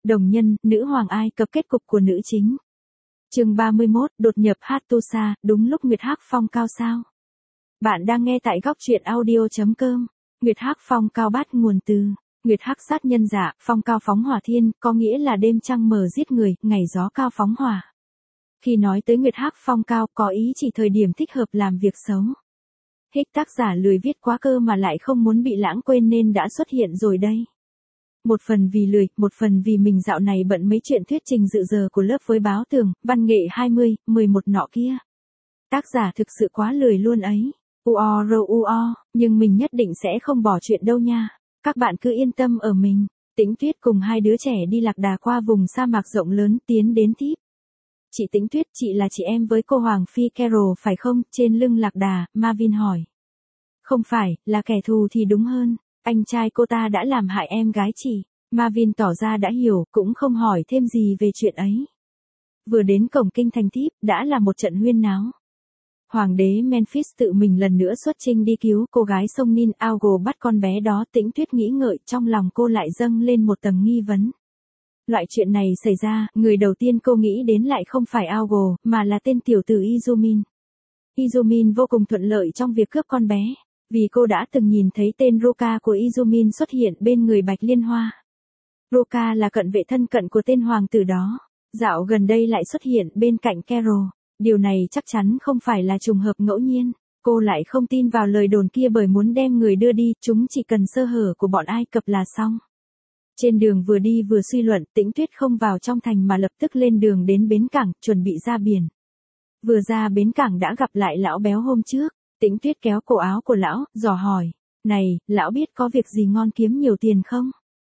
Đồng nhân, nữ hoàng Ai Cập kết cục của nữ chính. Chương 31, đột nhập Hattusa, đúng lúc Nguyệt Hắc Phong cao sao. Bạn đang nghe tại góc truyện audio.com. Nguyệt Hắc Phong cao bắt nguồn từ Nguyệt Hắc sát nhân dạ, phong cao phóng hỏa thiên, có nghĩa là đêm trăng mờ giết người, ngày gió cao phóng hỏa. Khi nói tới Nguyệt Hắc Phong cao có ý chỉ thời điểm thích hợp làm việc xấu. Hích tác giả lười viết quá cơ mà lại không muốn bị lãng quên nên đã xuất hiện rồi đây. Một phần vì lười, một phần vì mình dạo này bận mấy chuyện thuyết trình dự giờ của lớp với báo tường, văn nghệ 20, 11 nọ kia. Tác giả thực sự quá lười luôn ấy. Nhưng mình nhất định sẽ không bỏ chuyện đâu nha. Các bạn cứ yên tâm ở mình. Tĩnh Tuyết cùng hai đứa trẻ đi lạc đà qua vùng sa mạc rộng lớn tiến đến Thíp. Chị Tĩnh Tuyết, chị là chị em với cô Hoàng Phi Carol phải không? Trên lưng lạc đà, Marvin hỏi. Không phải, là kẻ thù thì đúng hơn. Anh trai cô ta đã làm hại em gái chị. Marvin tỏ ra đã hiểu, cũng không hỏi thêm gì về chuyện ấy. Vừa đến cổng kinh thành Thíp, đã là một trận huyên náo. Hoàng đế Memphis tự mình lần nữa xuất chinh đi cứu cô gái sông Nin Algo bắt con bé đó. Tĩnh Tuyết nghĩ ngợi, trong lòng cô lại dâng lên một tầng nghi vấn. Loại chuyện này xảy ra, người đầu tiên cô nghĩ đến lại không phải Algo, mà là tên tiểu tử Izumin. Izumin vô cùng thuận lợi trong việc cướp con bé, vì cô đã từng nhìn thấy tên Roka của Izumin xuất hiện bên người Bạch Liên Hoa. Roka là cận vệ thân cận của tên hoàng tử đó, dạo gần đây lại xuất hiện bên cạnh Carol. Điều này chắc chắn không phải là trùng hợp ngẫu nhiên. Cô lại không tin vào lời đồn kia bởi muốn đem người đưa đi, chúng chỉ cần sơ hở của bọn Ai Cập là xong. Trên đường vừa đi vừa suy luận, Tĩnh Tuyết không vào trong thành mà lập tức lên đường đến bến cảng, chuẩn bị ra biển. Vừa ra bến cảng đã gặp lại lão béo hôm trước. Tĩnh Tuyết kéo cổ áo của lão, dò hỏi. Này, lão biết có việc gì ngon kiếm nhiều tiền không?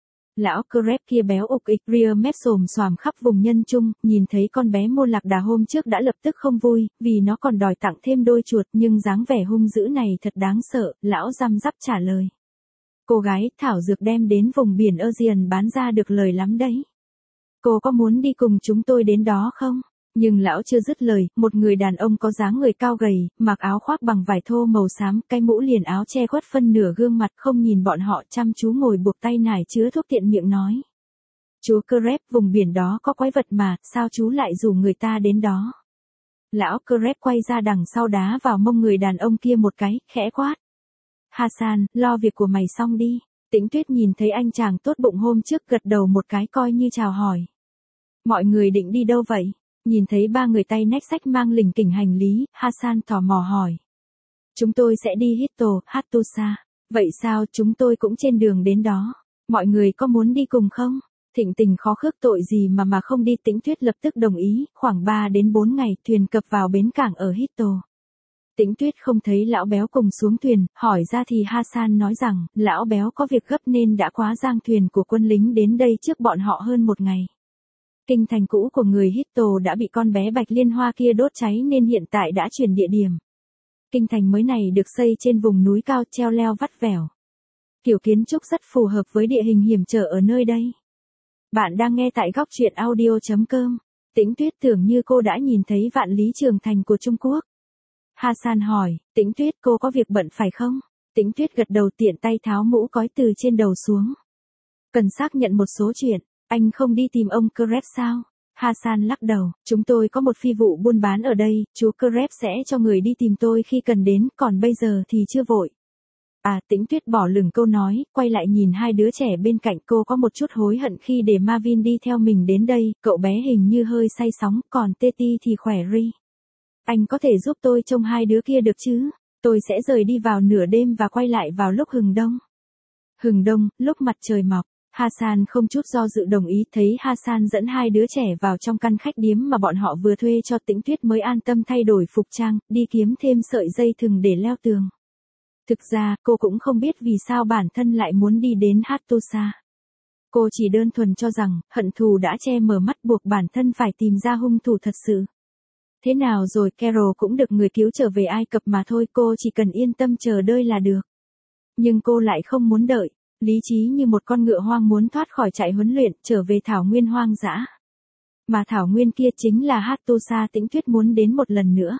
Lão Crep kia béo ục ịch, ria mép xồm xoàm khắp vùng nhân trung, nhìn thấy con bé mô lạc đà hôm trước đã lập tức không vui, vì nó còn đòi tặng thêm đôi chuột, nhưng dáng vẻ hung dữ này thật đáng sợ, lão răm rắp trả lời. Cô gái, thảo dược đem đến vùng biển Aegean bán ra được lời lắm đấy. Cô có muốn đi cùng chúng tôi đến đó không? Nhưng lão chưa dứt lời, một người đàn ông có dáng người cao gầy, mặc áo khoác bằng vải thô màu xám, cái mũ liền áo che khuất phân nửa gương mặt, không nhìn bọn họ, chăm chú ngồi buộc tay nải chứa thuốc tiện miệng nói. Chú Crep, vùng biển đó có quái vật mà, sao chú lại rủ người ta đến đó? Lão Crep quay ra đằng sau đá vào mông người đàn ông kia một cái, khẽ quát. Hassan, lo việc của mày xong đi. Tĩnh Tuyết nhìn thấy anh chàng tốt bụng hôm trước gật đầu một cái coi như chào hỏi. Mọi người định đi đâu vậy? Nhìn thấy ba người tay nách xách mang lỉnh kỉnh hành lý, Hassan tò mò hỏi. Chúng tôi sẽ đi Hattusa. Vậy sao, chúng tôi cũng trên đường đến đó. Mọi người có muốn đi cùng không? Thịnh tình khó khước tội gì mà không đi. Tĩnh Tuyết lập tức đồng ý, khoảng 3 đến 4 ngày, thuyền cập vào bến cảng ở Hitto. Tĩnh Tuyết không thấy lão béo cùng xuống thuyền, hỏi ra thì Hassan nói rằng, lão béo có việc gấp nên đã quá giang thuyền của quân lính đến đây trước bọn họ hơn một ngày. Kinh thành cũ của người Hitto đã bị con bé Bạch Liên Hoa kia đốt cháy nên hiện tại đã chuyển địa điểm. Kinh thành mới này được xây trên vùng núi cao treo leo vắt vẻo. Kiểu kiến trúc rất phù hợp với địa hình hiểm trở ở nơi đây. Bạn đang nghe tại góc truyện audio.com. Tĩnh Tuyết tưởng như cô đã nhìn thấy Vạn Lý Trường Thành của Trung Quốc. Hassan hỏi, Tĩnh Tuyết cô có việc bận phải không? Tĩnh Tuyết gật đầu tiện tay tháo mũ cói từ trên đầu xuống. Cần xác nhận một số chuyện. Anh không đi tìm ông Crep sao? Hassan lắc đầu, chúng tôi có một phi vụ buôn bán ở đây, chú Crep sẽ cho người đi tìm tôi khi cần đến, còn bây giờ thì chưa vội. Tĩnh Tuyết bỏ lửng câu nói, quay lại nhìn hai đứa trẻ bên cạnh. Cô có một chút hối hận khi để Marvin đi theo mình đến đây, cậu bé hình như hơi say sóng, còn Teti thì khỏe ri. Anh có thể giúp tôi trông hai đứa kia được chứ? Tôi sẽ rời đi vào nửa đêm và quay lại vào lúc hừng đông. Hừng đông, lúc mặt trời mọc. Hassan không chút do dự đồng ý, thấy Hassan dẫn hai đứa trẻ vào trong căn khách điếm mà bọn họ vừa thuê cho Tĩnh Tuyết mới an tâm thay đổi phục trang, đi kiếm thêm sợi dây thừng để leo tường. Thực ra, cô cũng không biết vì sao bản thân lại muốn đi đến Hattusa. Cô chỉ đơn thuần cho rằng, hận thù đã che mờ mắt buộc bản thân phải tìm ra hung thủ thật sự. Thế nào rồi, Carol cũng được người cứu trở về Ai Cập mà thôi, cô chỉ cần yên tâm chờ đợi là được. Nhưng cô lại không muốn đợi. Lý trí như một con ngựa hoang muốn thoát khỏi trại huấn luyện, trở về thảo nguyên hoang dã. Mà thảo nguyên kia chính là Hattusa. Tĩnh Tuyết muốn đến một lần nữa.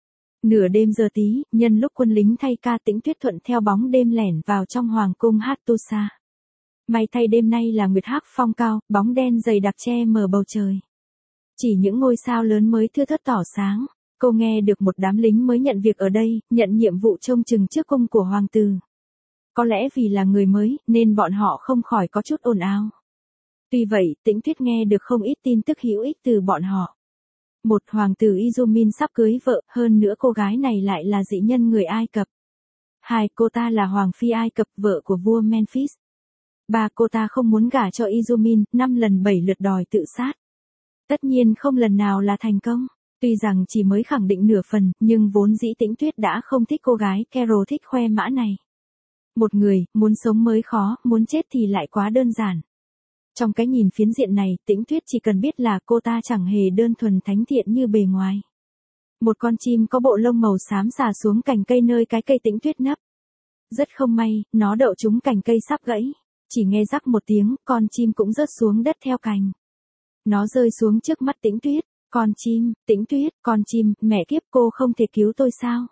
Nửa đêm giờ tí, nhân lúc quân lính thay ca, Tĩnh Tuyết thuận theo bóng đêm lẻn vào trong hoàng cung Hattusa. May thay đêm nay là nguyệt hắc phong cao, bóng đen dày đặc che mờ bầu trời. Chỉ những ngôi sao lớn mới thưa thớt tỏ sáng. Cô nghe được một đám lính mới nhận việc ở đây, nhận nhiệm vụ trông chừng trước cung của hoàng tử. Có lẽ vì là người mới, nên bọn họ không khỏi có chút ồn ào. Tuy vậy, Tĩnh Tuyết nghe được không ít tin tức hữu ích từ bọn họ. Một, hoàng tử Izumin sắp cưới vợ, hơn nữa cô gái này lại là dị nhân người Ai Cập. 2. Cô ta là hoàng phi Ai Cập, vợ của vua Memphis. 3. Cô ta không muốn gả cho Izumin, 5 lần 7 lượt đòi tự sát. Tất nhiên không lần nào là thành công. Tuy rằng chỉ mới khẳng định nửa phần, nhưng vốn dĩ Tĩnh Tuyết đã không thích cô gái Carol thích khoe mã này. Một người, muốn sống mới khó, muốn chết thì lại quá đơn giản. Trong cái nhìn phiến diện này, Tĩnh Tuyết chỉ cần biết là cô ta chẳng hề đơn thuần thánh thiện như bề ngoài. Một con chim có bộ lông màu xám xà xuống cành cây nơi cái cây Tĩnh Tuyết nấp. Rất không may, nó đậu trúng cành cây sắp gãy. Chỉ nghe rắc một tiếng, con chim cũng rớt xuống đất theo cành. Nó rơi xuống trước mắt Tĩnh Tuyết. Con chim, Tĩnh Tuyết, con chim, mẹ kiếp, cô không thể cứu tôi sao?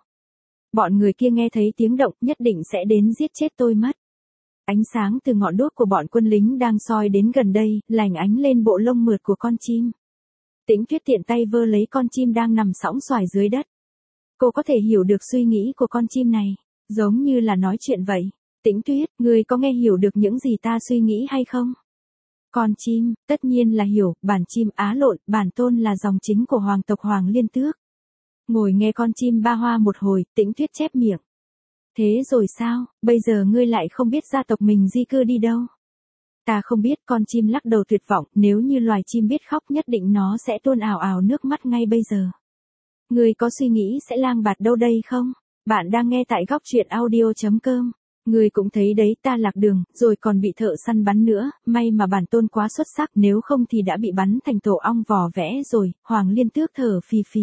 Bọn người kia nghe thấy tiếng động nhất định sẽ đến giết chết tôi mất. Ánh sáng từ ngọn đuốc của bọn quân lính đang soi đến gần đây, lành ánh lên bộ lông mượt của con chim. Tĩnh Tuyết tiện tay vơ lấy con chim đang nằm sõng xoài dưới đất. Cô có thể hiểu được suy nghĩ của con chim này, giống như là nói chuyện vậy. Tĩnh Tuyết, ngươi có nghe hiểu được những gì ta suy nghĩ hay không? Con chim, tất nhiên là hiểu, bản chim Á lộn, bản tôn là dòng chính của hoàng tộc Hoàng Liên Tước. Ngồi nghe con chim ba hoa một hồi, Tĩnh Tuyết chép miệng. Thế rồi sao, bây giờ ngươi lại không biết gia tộc mình di cư đi đâu? Ta không biết, con chim lắc đầu tuyệt vọng, nếu như loài chim biết khóc nhất định nó sẽ tuôn ào ào nước mắt ngay bây giờ. Ngươi có suy nghĩ sẽ lang bạt đâu đây không? Bạn đang nghe tại góc truyện audio.com. Ngươi cũng thấy đấy, ta lạc đường, rồi còn bị thợ săn bắn nữa, may mà bản tôn quá xuất sắc, nếu không thì đã bị bắn thành tổ ong vò vẽ rồi. Hoàng Liên Tước thở phì phì.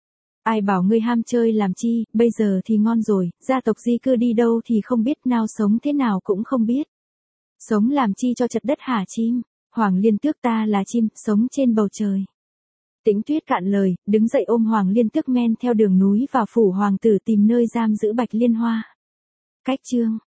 Ai bảo ngươi ham chơi làm chi, bây giờ thì ngon rồi, gia tộc di cư đi đâu thì không biết, nào sống thế nào cũng không biết. Sống làm chi cho chật đất hả chim? Hoàng Liên Tước ta là chim, sống trên bầu trời. Tĩnh Tuyết cạn lời, đứng dậy ôm Hoàng Liên Tước men theo đường núi vào phủ hoàng tử tìm nơi giam giữ Bạch Liên Hoa. Cách chương